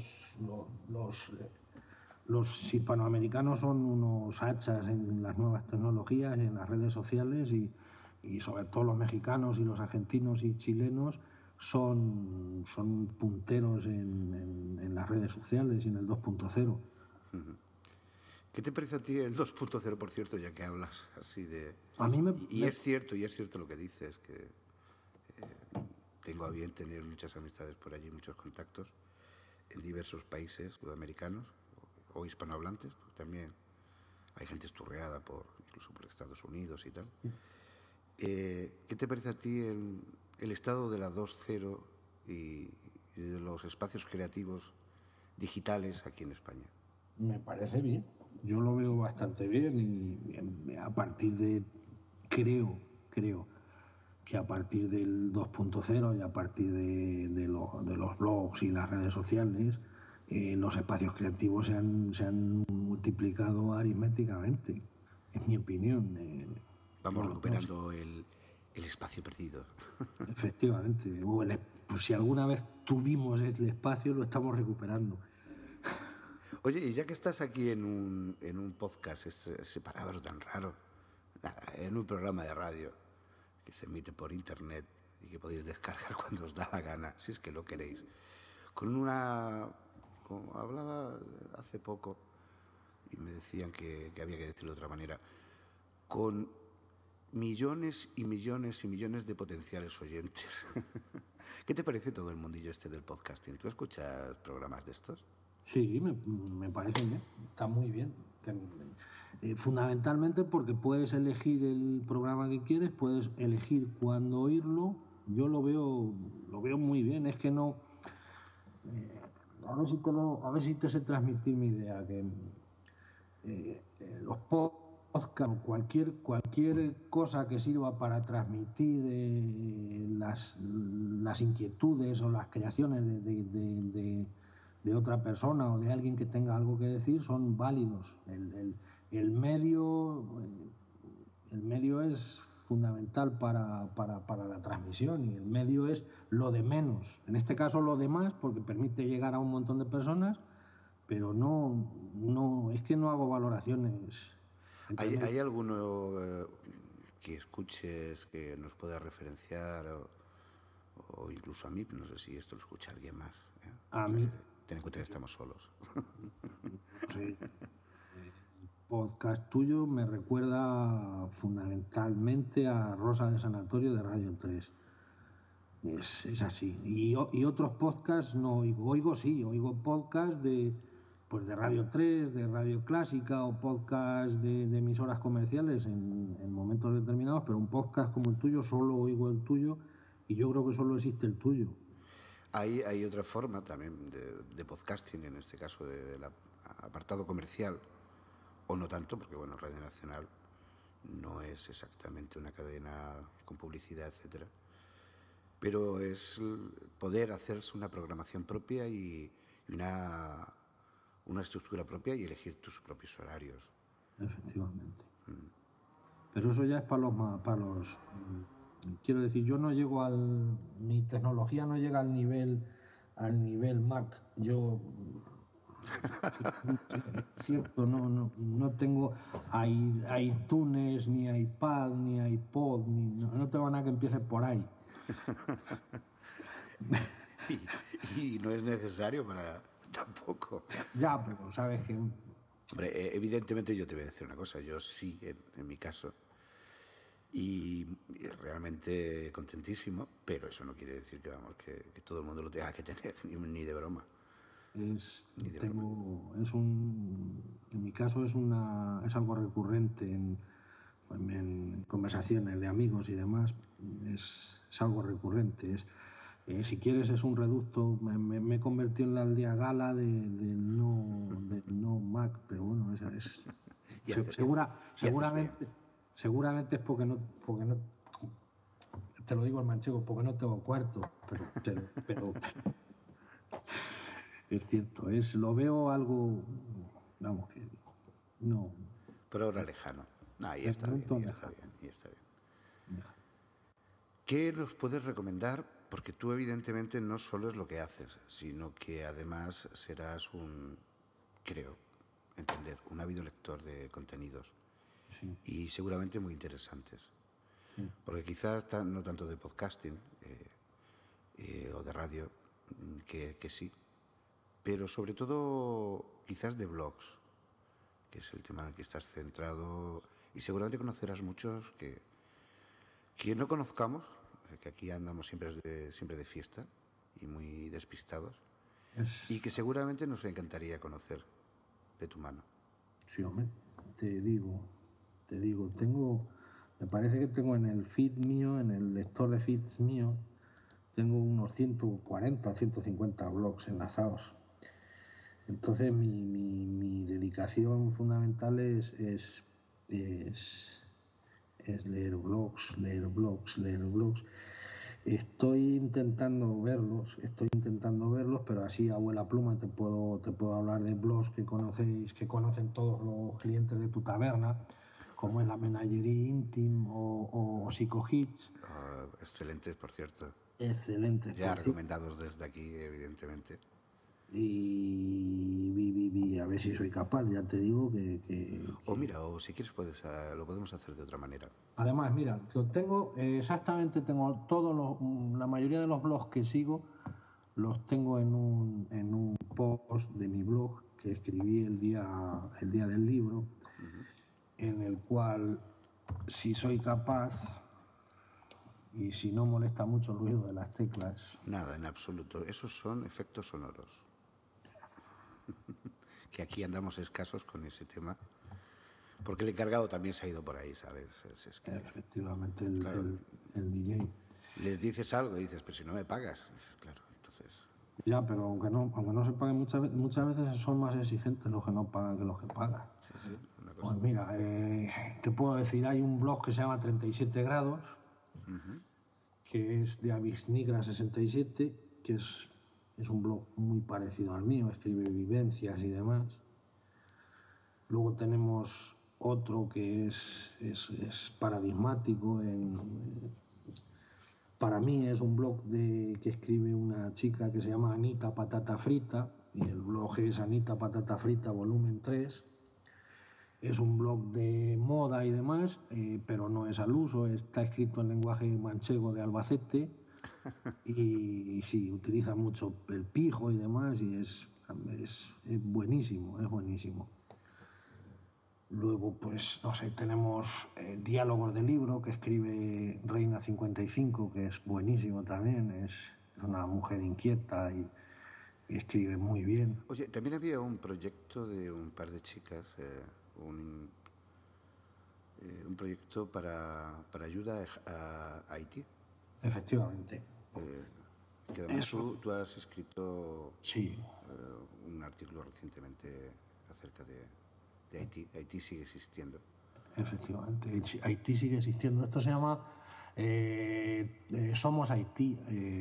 los hispanoamericanos son unos hachas en las nuevas tecnologías, en las redes sociales, y sobre todo los mexicanos y los argentinos y chilenos son punteros en las redes sociales y en el 2.0. ¿Qué te parece a ti el 2.0, por cierto, ya que hablas así de... Es cierto lo que dices, que tengo a bien tener muchas amistades por allí, muchos contactos en diversos países sudamericanos o hispanohablantes, pues también hay gente esturreada incluso por Estados Unidos y tal. ¿Qué te parece a ti el estado de la 2.0 y de los espacios creativos digitales aquí en España? Me parece bien. Yo lo veo bastante bien, y a partir de... Creo que a partir del 2.0 y a partir de los blogs y las redes sociales, los espacios creativos se han multiplicado aritméticamente, en mi opinión. Vamos recuperando el espacio perdido. Efectivamente. Pues si alguna vez tuvimos el espacio, lo estamos recuperando. Oye, y ya que estás aquí en un podcast, ese palabra tan raro, en un programa de radio que se emite por internet y que podéis descargar cuando os da la gana, si es que lo queréis, hablaba hace poco y me decían que había que decirlo de otra manera, con millones y millones y millones de potenciales oyentes. ¿Qué te parece todo el mundillo este del podcasting? ¿Tú escuchas programas de estos? Sí, me parece bien, está muy bien. Fundamentalmente porque puedes elegir el programa que quieres, puedes elegir cuándo oírlo. Yo lo veo muy bien. Es que no... a ver si te sé transmitir mi idea, que los podcasts, cualquier cosa que sirva para transmitir las inquietudes o las creaciones de otra persona o de alguien que tenga algo que decir, son válidos. El medio es fundamental para la transmisión, y el medio es lo de menos. En este caso lo de más, porque permite llegar a un montón de personas, pero no es que no hago valoraciones. ¿Hay alguno que escuches que nos pueda referenciar o incluso a mí? No sé si esto lo escucha alguien más. A ten en cuenta que estamos solos. Sí. El podcast tuyo me recuerda fundamentalmente a Rosa de Sanatorio de Radio 3. Es así. Y otros podcasts no oigo. Oigo podcasts de Radio 3, de Radio Clásica o podcasts de emisoras comerciales en momentos determinados, pero un podcast como el tuyo, solo oigo el tuyo y yo creo que solo existe el tuyo. Hay otra forma también de podcasting, en este caso del apartado comercial, o no tanto, porque bueno, Radio Nacional no es exactamente una cadena con publicidad, etcétera, pero es poder hacerse una programación propia y una estructura propia y elegir tus propios horarios. Efectivamente. Pero eso ya es para los quiero decir, yo no llego mi tecnología no llega al nivel Mac. Yo cierto, no tengo iTunes, ni iPad, ni iPod, no tengo nada que empiece por ahí. y no es necesario para tampoco. Ya, pero sabes que... Hombre, evidentemente yo te voy a decir una cosa, yo sí, en mi caso, y realmente contentísimo, pero eso no quiere decir que todo el mundo lo tenga que tener, ni de broma. En mi caso es algo recurrente en conversaciones de amigos y demás, es algo recurrente. Si quieres es un reducto, me he convertido en la aldea gala del no Mac, pero bueno, seguramente es porque no, te lo digo en manchego, porque no tengo cuarto, pero es cierto, lo veo algo, vamos, que no. Pero ahora lejano. Y está bien. ¿Qué nos puedes recomendar? Porque tú evidentemente no solo es lo que haces, sino que además serás creo entender, un ávido lector de contenidos. Sí. Y seguramente muy interesantes. Sí. Porque quizás no tanto de podcasting o de radio, que sí, pero sobre todo quizás de blogs, que es el tema en el que estás centrado, y seguramente conocerás muchos que no conozcamos, que aquí andamos siempre de fiesta y muy despistados, y que seguramente nos encantaría conocer de tu mano. Sí, hombre, te digo, me parece que tengo en el feed mío, en el lector de feeds mío, tengo unos 140 o 150 blogs enlazados. Entonces mi dedicación fundamental es leer blogs. Estoy intentando verlos, pero así a vuela pluma te puedo hablar de blogs que conocen todos los clientes de tu taberna, como es la Menagerie Intime o Psycho Hits. Excelentes, por cierto. Excelentes. Ya recomendados desde aquí, evidentemente. Y a ver si soy capaz, ya te digo que... O si quieres lo podemos hacer de otra manera. Además, mira, tengo la mayoría de los blogs que sigo, los tengo en un post de mi blog que escribí el día del libro, en el cual, si soy capaz y si no molesta mucho el ruido de las teclas... Nada, en absoluto. Esos son efectos sonoros. Que aquí andamos escasos con ese tema. Porque el encargado también se ha ido por ahí, ¿sabes? Efectivamente, claro, el DJ. Les dices algo y dices, pero si no me pagas. Claro, entonces... Ya, pero aunque no se paguen muchas veces son más exigentes los que no pagan que los que pagan. Sí, una cosa. Pues mira, te puedo decir, hay un blog que se llama 37 grados, que es de Avisnigra67, que es un blog muy parecido al mío, escribe vivencias y demás. Luego tenemos otro que es paradigmático. Para mí es un blog que escribe una chica que se llama Anita Patata Frita, y el blog es Anita Patata Frita volumen 3. Es un blog de moda y demás, pero no es al uso, está escrito en lenguaje manchego de Albacete y sí, utiliza mucho el pijo y demás, y es buenísimo, es buenísimo. Luego, pues, no sé, tenemos diálogos de libro que escribe Reina 55, que es buenísimo también, es una mujer inquieta y escribe muy bien. Oye, también había un proyecto de un par de chicas, un proyecto para ayuda a Haití. Efectivamente. Que además tú has escrito sí. Un artículo recientemente acerca de Haití. Haití sigue existiendo. Efectivamente, Haití sigue existiendo. Esto se llama Somos Haití.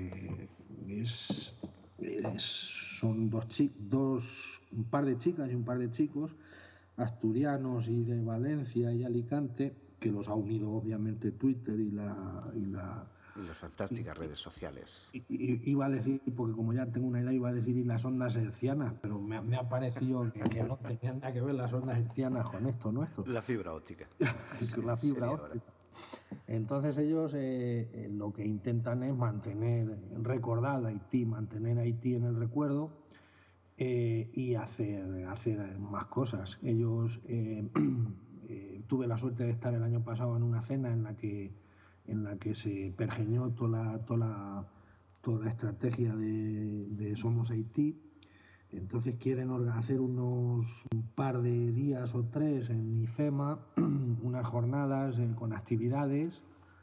Son un par de chicas y un par de chicos, asturianos y de Valencia y Alicante, que los ha unido obviamente Twitter y las fantásticas redes sociales. Iba a decir, porque como ya tengo una edad, iba a decir y las ondas hercianas, pero me ha parecido que no tenían nada que ver las ondas hercianas con esto nuestro. La fibra óptica. La fibra óptica. Entonces ellos lo que intentan es recordar Haití, mantener Haití en el recuerdo y hacer más cosas. Ellos, tuve la suerte de estar el año pasado en una cena en la que se pergeñó toda la estrategia de Somos Haití. Entonces quieren hacer un par de días o 3 en IFEMA, unas jornadas con actividades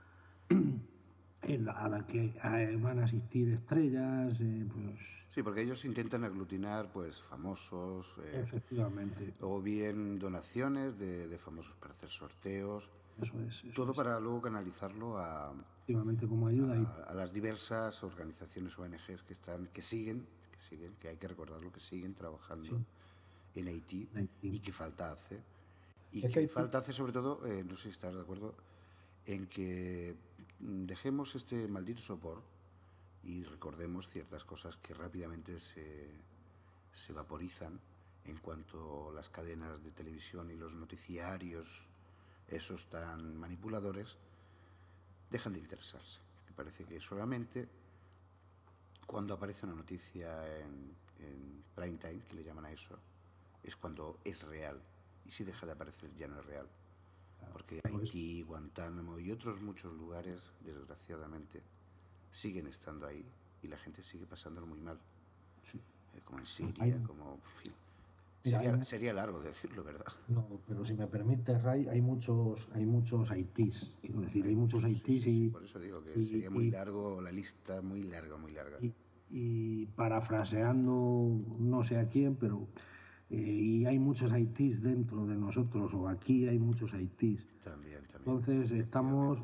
a la que van a asistir estrellas. Pues... Sí, porque ellos intentan aglutinar pues famosos. Efectivamente. O bien donaciones de famosos para hacer sorteos. Eso todo para luego canalizarlo como ayuda a las diversas organizaciones ONGs que siguen, que hay que recordarlo, que siguen trabajando en Haití y que falta hace. Y que falta hace sobre todo, no sé si estás de acuerdo, en que dejemos este maldito sopor y recordemos ciertas cosas que rápidamente se vaporizan en cuanto las cadenas de televisión y los noticiarios, esos tan manipuladores, dejan de interesarse. Me parece que solamente cuando aparece una noticia en prime time, que le llaman a eso, es cuando es real. Y si deja de aparecer ya no es real. Porque Haití, Guantánamo y otros muchos lugares, desgraciadamente, siguen estando ahí y la gente sigue pasándolo muy mal. Sí. Como en Siria, como... En fin, sería largo decirlo, ¿verdad? No, pero si me permites, Ray, hay muchos Haitís. Quiero decir, hay muchos Haitís sí, por eso digo que sería muy largo la lista, muy larga. Y parafraseando no sé a quién, pero... y hay muchos Haitís dentro de nosotros, o aquí hay muchos Haitís. También. Entonces estamos...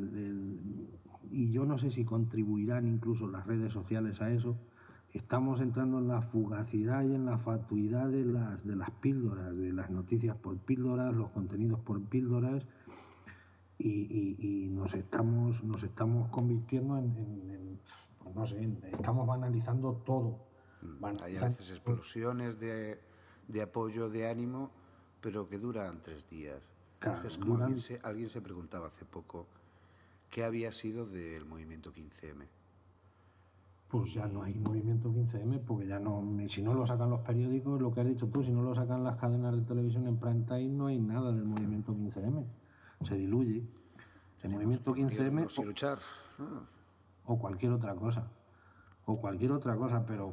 y yo no sé si contribuirán incluso las redes sociales a eso. Estamos entrando en la fugacidad y en la fatuidad de las píldoras, de las noticias por píldoras, los contenidos por píldoras, y nos estamos convirtiendo no sé, estamos banalizando todo. Hay a veces explosiones de apoyo, de ánimo, pero que duran 3 días. Claro, es como alguien se preguntaba hace poco qué había sido del movimiento 15M. Pues ya no hay movimiento 15M, porque ya no, si no lo sacan los periódicos, lo que has dicho tú, si no lo sacan las cadenas de televisión en prime time, no hay nada del movimiento 15M. Se diluye. El movimiento 15M luchar. O cualquier otra cosa. Pero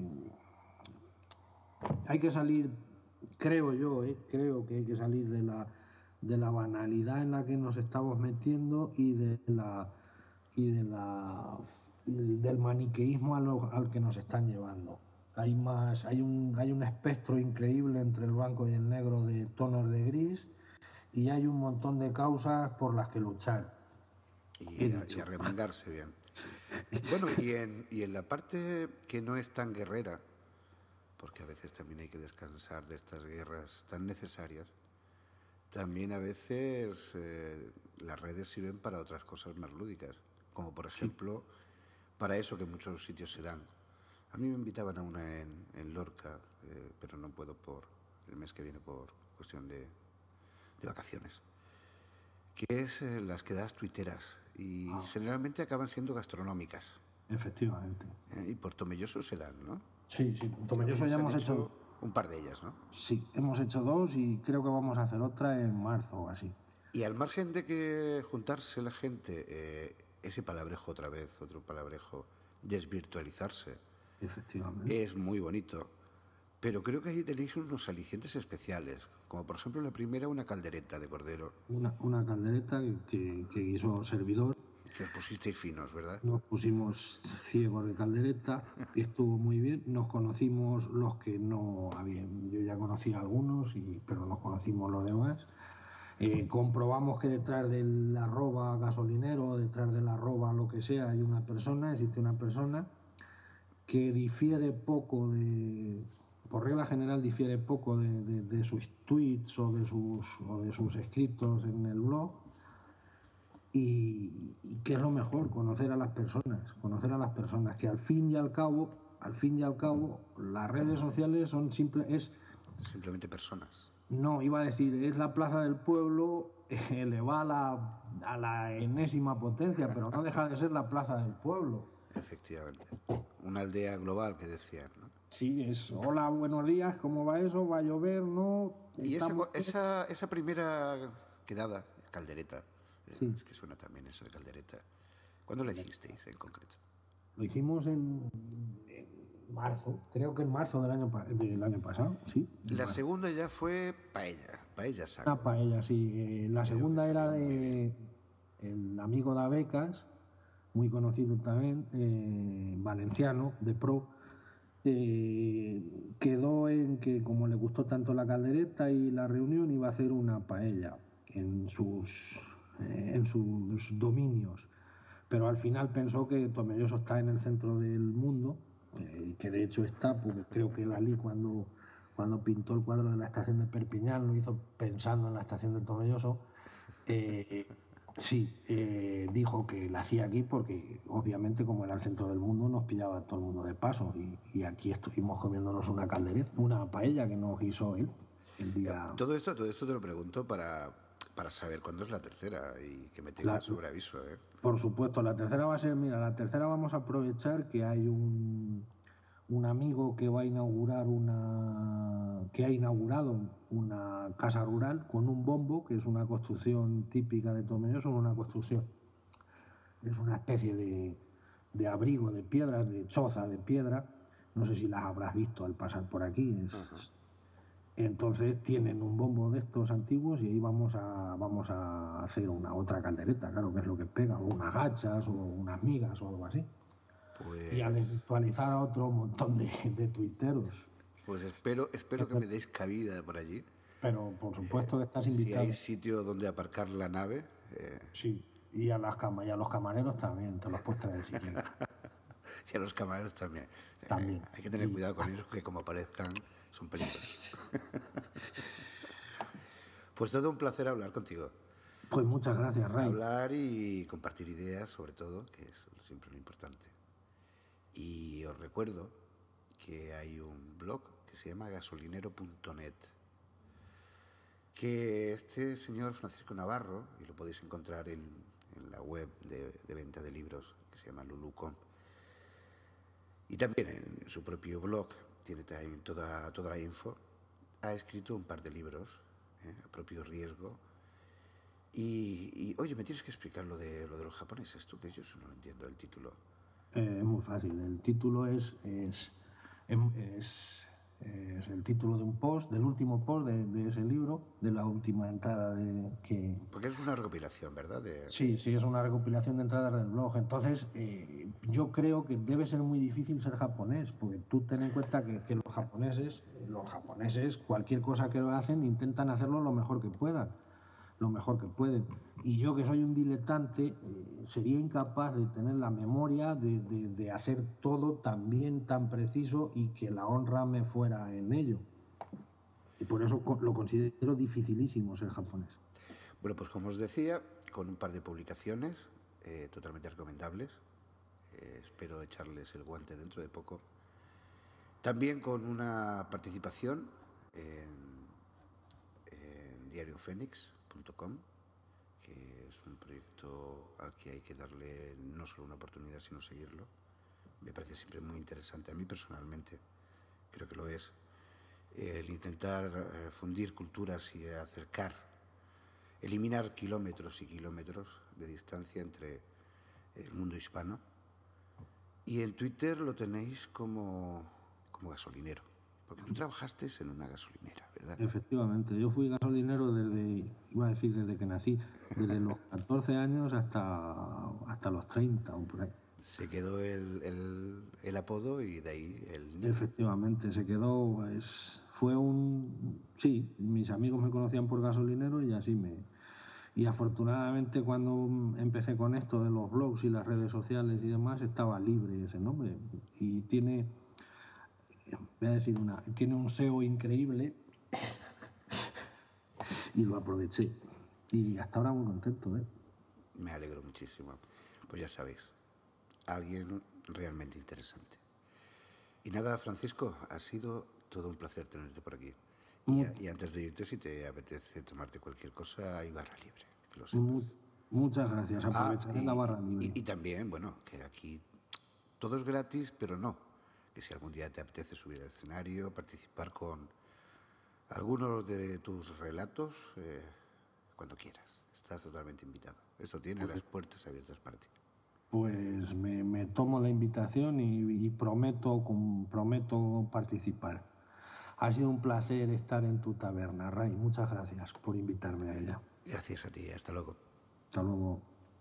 hay que salir, creo que hay que salir de la banalidad en la que nos estamos metiendo y del maniqueísmo al que nos están llevando. Hay un espectro increíble entre el blanco y el negro de tonos de gris, y hay un montón de causas por las que luchar. Y arremangarse bien. Bueno, y en la parte que no es tan guerrera, porque a veces también hay que descansar de estas guerras tan necesarias, también a veces las redes sirven para otras cosas más lúdicas, como por ejemplo para eso que en muchos sitios se dan. A mí me invitaban a una en Lorca, pero no puedo por el mes que viene por cuestión de vacaciones, que es las quedadas tuiteras, y generalmente acaban siendo gastronómicas. Efectivamente. Y por Tomelloso se dan, ¿no? Sí, Tomelloso Ya ya se han hemos hecho... un par de ellas, ¿no? Sí, hemos hecho 2 y creo que vamos a hacer otra en marzo o así. Y al margen de que juntarse la gente, ese palabrejo otra vez, otro palabrejo, desvirtualizarse, Efectivamente. es muy bonito. Pero creo que ahí tenéis unos alicientes especiales, como por ejemplo la primera, una caldereta de cordero, Una caldereta que hizo servidor. que os pusisteis finos, ¿verdad? Nos pusimos ciegos de caldereta y estuvo muy bien. Nos conocimos los que no habían. Yo ya conocí a algunos, pero nos conocimos los demás. Comprobamos que detrás del arroba gasolinero, detrás del arroba lo que sea, existe una persona que difiere poco por regla general difiere poco de sus tweets o de sus escritos en el blog. Y qué es lo mejor, conocer a las personas, que al fin y al cabo, las redes sociales son Simplemente personas. no, iba a decir, es la plaza del pueblo elevada a la enésima potencia, pero no deja de ser la plaza del pueblo. Efectivamente. Una aldea global que decían, ¿no? Sí, es, hola, buenos días, ¿cómo va eso? ¿Va a llover? ¿No? Y esa primera quedada, caldereta, Sí. es que suena también eso de caldereta. ¿Cuándo la hicisteis en concreto? Lo hicimos en marzo, creo que en marzo del año pasado, sí. La segunda ya fue paella saco. Una paella, sí. La Creo segunda que era salió muy bien. el amigo de Abecas, muy conocido también, valenciano, de pro. Quedó en que, como le gustó tanto la caldereta y la reunión, iba a hacer una paella en sus dominios. Pero al final pensó que Tomelloso está en el centro del mundo, que de hecho está, porque creo que Dalí cuando pintó el cuadro de la estación de Perpiñán lo hizo pensando en la estación de Tomelloso. Sí, dijo que la hacía aquí porque obviamente como era el centro del mundo nos pillaba todo el mundo de paso y aquí estuvimos comiéndonos una caldereta, una paella que nos hizo él el día... Todo esto te lo pregunto para saber cuándo es la tercera y que me tengas sobre aviso, ¿eh? Por supuesto, la tercera va a ser, mira, la tercera vamos a aprovechar que hay un amigo que va a inaugurar que ha inaugurado una casa rural con un bombo, que es una construcción típica de Tomelloso, es una especie de abrigo de piedras, de choza de piedra, no sé si las habrás visto al pasar por aquí. Entonces tienen un bombo de estos antiguos y ahí vamos a hacer una otra caldereta, claro, que es lo que pega, o unas gachas o unas migas o algo así. Pues, Y al actualizar a otro montón de tuiteros. pues espero que me deis cabida por allí. Pero por supuesto que estás invitado. Si hay sitio donde aparcar la nave. Sí, y a los camareros también, te los puedes traer si quieres. Sí, a los camareros también. También. Hay que tener cuidado con ellos, que como aparezcan, son peligros. Pues todo un placer hablar contigo. Pues muchas gracias, Ray. Hablar y compartir ideas, sobre todo, que es siempre lo importante. Y os recuerdo que hay un blog que se llama gasolinero.net, que este señor Francisco Navarro, y lo podéis encontrar en la web de venta de libros, que se llama Lulucom, y también en su propio blog, tiene también toda la info, ha escrito un par de libros, a propio riesgo. Y oye, me tienes que explicar lo de los japoneses, tú, que yo eso no lo entiendo, el título. Es muy fácil. El título es el título de un post, del último post de ese libro, de la última entrada que... Porque es una recopilación, ¿verdad? Sí, es una recopilación de entradas del blog. Entonces, yo creo que debe ser muy difícil ser japonés, porque tú ten en cuenta que los japoneses, cualquier cosa que lo hacen, intentan hacerlo lo mejor que puedan. Y yo, que soy un diletante, sería incapaz de tener la memoria de hacer todo tan bien, tan preciso y que la honra me fuera en ello. Y por eso lo considero dificilísimo ser japonés. Bueno, pues como os decía, con un par de publicaciones totalmente recomendables. Espero echarles el guante dentro de poco. También con una participación en diariofénix.com, que es un proyecto al que hay que darle no solo una oportunidad, sino seguirlo. me parece siempre muy interesante. A mí personalmente creo que lo es. El intentar fundir culturas y acercar, eliminar kilómetros y kilómetros de distancia entre el mundo hispano. Y en Twitter lo tenéis como gasolinero, porque tú trabajaste en una gasolinera, ¿verdad? Efectivamente, yo fui gasolinero desde que nací, desde los 14 años hasta los 30 o por ahí. Se quedó el apodo y de ahí el nick. Efectivamente, se quedó, sí, mis amigos me conocían por gasolinero y y afortunadamente cuando empecé con esto de los blogs y las redes sociales y demás, estaba libre ese nombre y tiene un SEO increíble y lo aproveché y hasta ahora muy contento de él. Me alegro muchísimo. Pues ya sabéis, alguien realmente interesante. Y nada, Francisco, ha sido todo un placer tenerte por aquí. Y antes de irte, si te apetece tomarte cualquier cosa, hay barra libre, que lo sepas. Muchas gracias, aprovecharé la barra libre. Y también, bueno, que aquí todo es gratis, pero no. Que si algún día te apetece subir al escenario, participar con algunos de tus relatos, cuando quieras. Estás totalmente invitado. Eso tiene las puertas abiertas para ti. Pues me tomo la invitación y prometo participar. Ha sido un placer estar en tu taberna, Ray. Muchas gracias por invitarme a ella. Gracias a ti. Hasta luego. Hasta luego.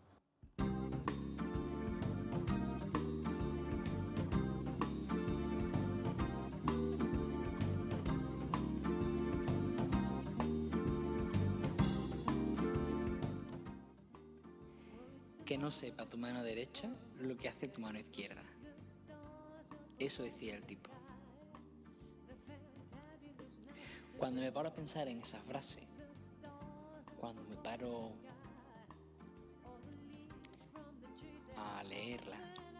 Que no sepa tu mano derecha lo que hace tu mano izquierda. Eso decía el tipo. Cuando me paro a pensar en esa frase, cuando me paro a leerla,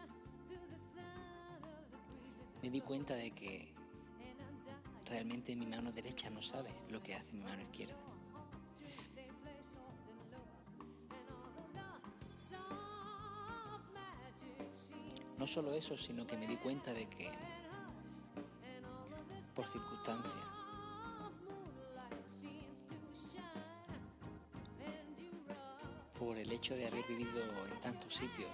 me di cuenta de que realmente mi mano derecha no sabe lo que hace mi mano izquierda. No solo eso, sino que me di cuenta de que, por circunstancias, por el hecho de haber vivido en tantos sitios,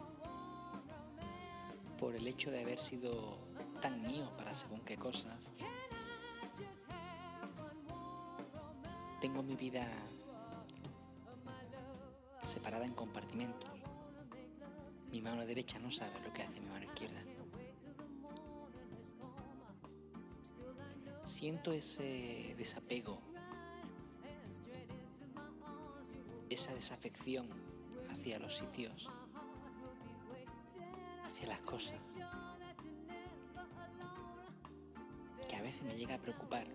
por el hecho de haber sido tan mío para según qué cosas, tengo mi vida separada en compartimentos. Mi mano derecha no sabe lo que hace mi mano izquierda. Siento ese desapego, esa desafección hacia los sitios, hacia las cosas, que a veces me llega a preocupar.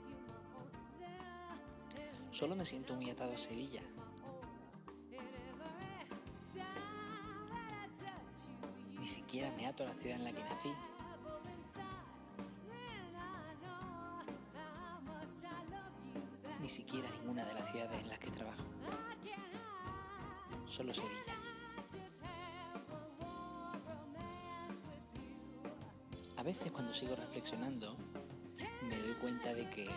Solo me siento muy atado a Sevilla. Ni siquiera me ato a la ciudad en la que nací. Ni siquiera ninguna de las ciudades en las que trabajo. Solo Sevilla. A veces cuando sigo reflexionando, me doy cuenta de que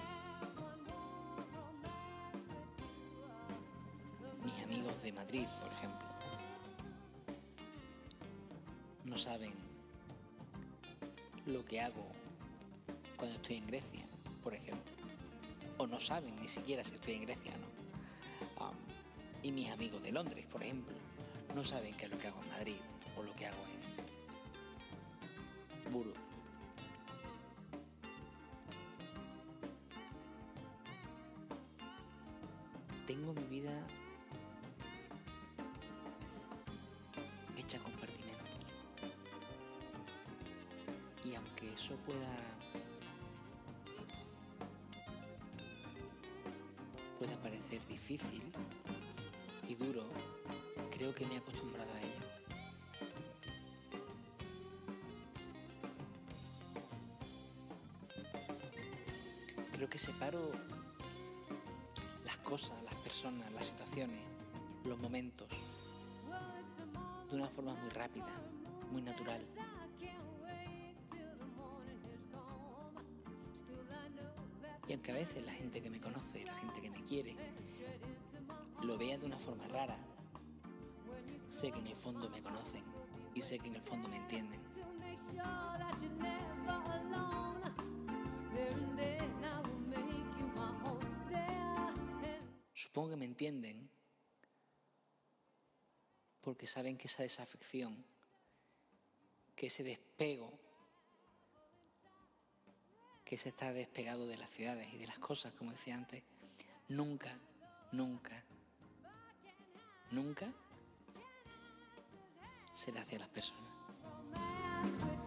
mis amigos de Madrid, por ejemplo, no saben lo que hago cuando estoy en Grecia, por ejemplo. O no saben ni siquiera si estoy en Grecia o no. Y mis amigos de Londres, por ejemplo, no saben qué es lo que hago en Madrid o lo que hago en Burgos. Tengo mi vida hecha compartimentos. Y aunque eso pueda parecer difícil y duro, creo que me he acostumbrado a ello. Creo que separo las cosas, las personas, las situaciones, los momentos de una forma muy rápida, muy natural. Y aunque a veces la gente que me conoce, la gente que me quiere, lo vea de una forma rara, sé que en el fondo me conocen y sé que en el fondo me entienden. Supongo que me entienden porque saben que esa desafección, que ese despego, que se está despegado de las ciudades y de las cosas, como decía antes, nunca será hacia las personas.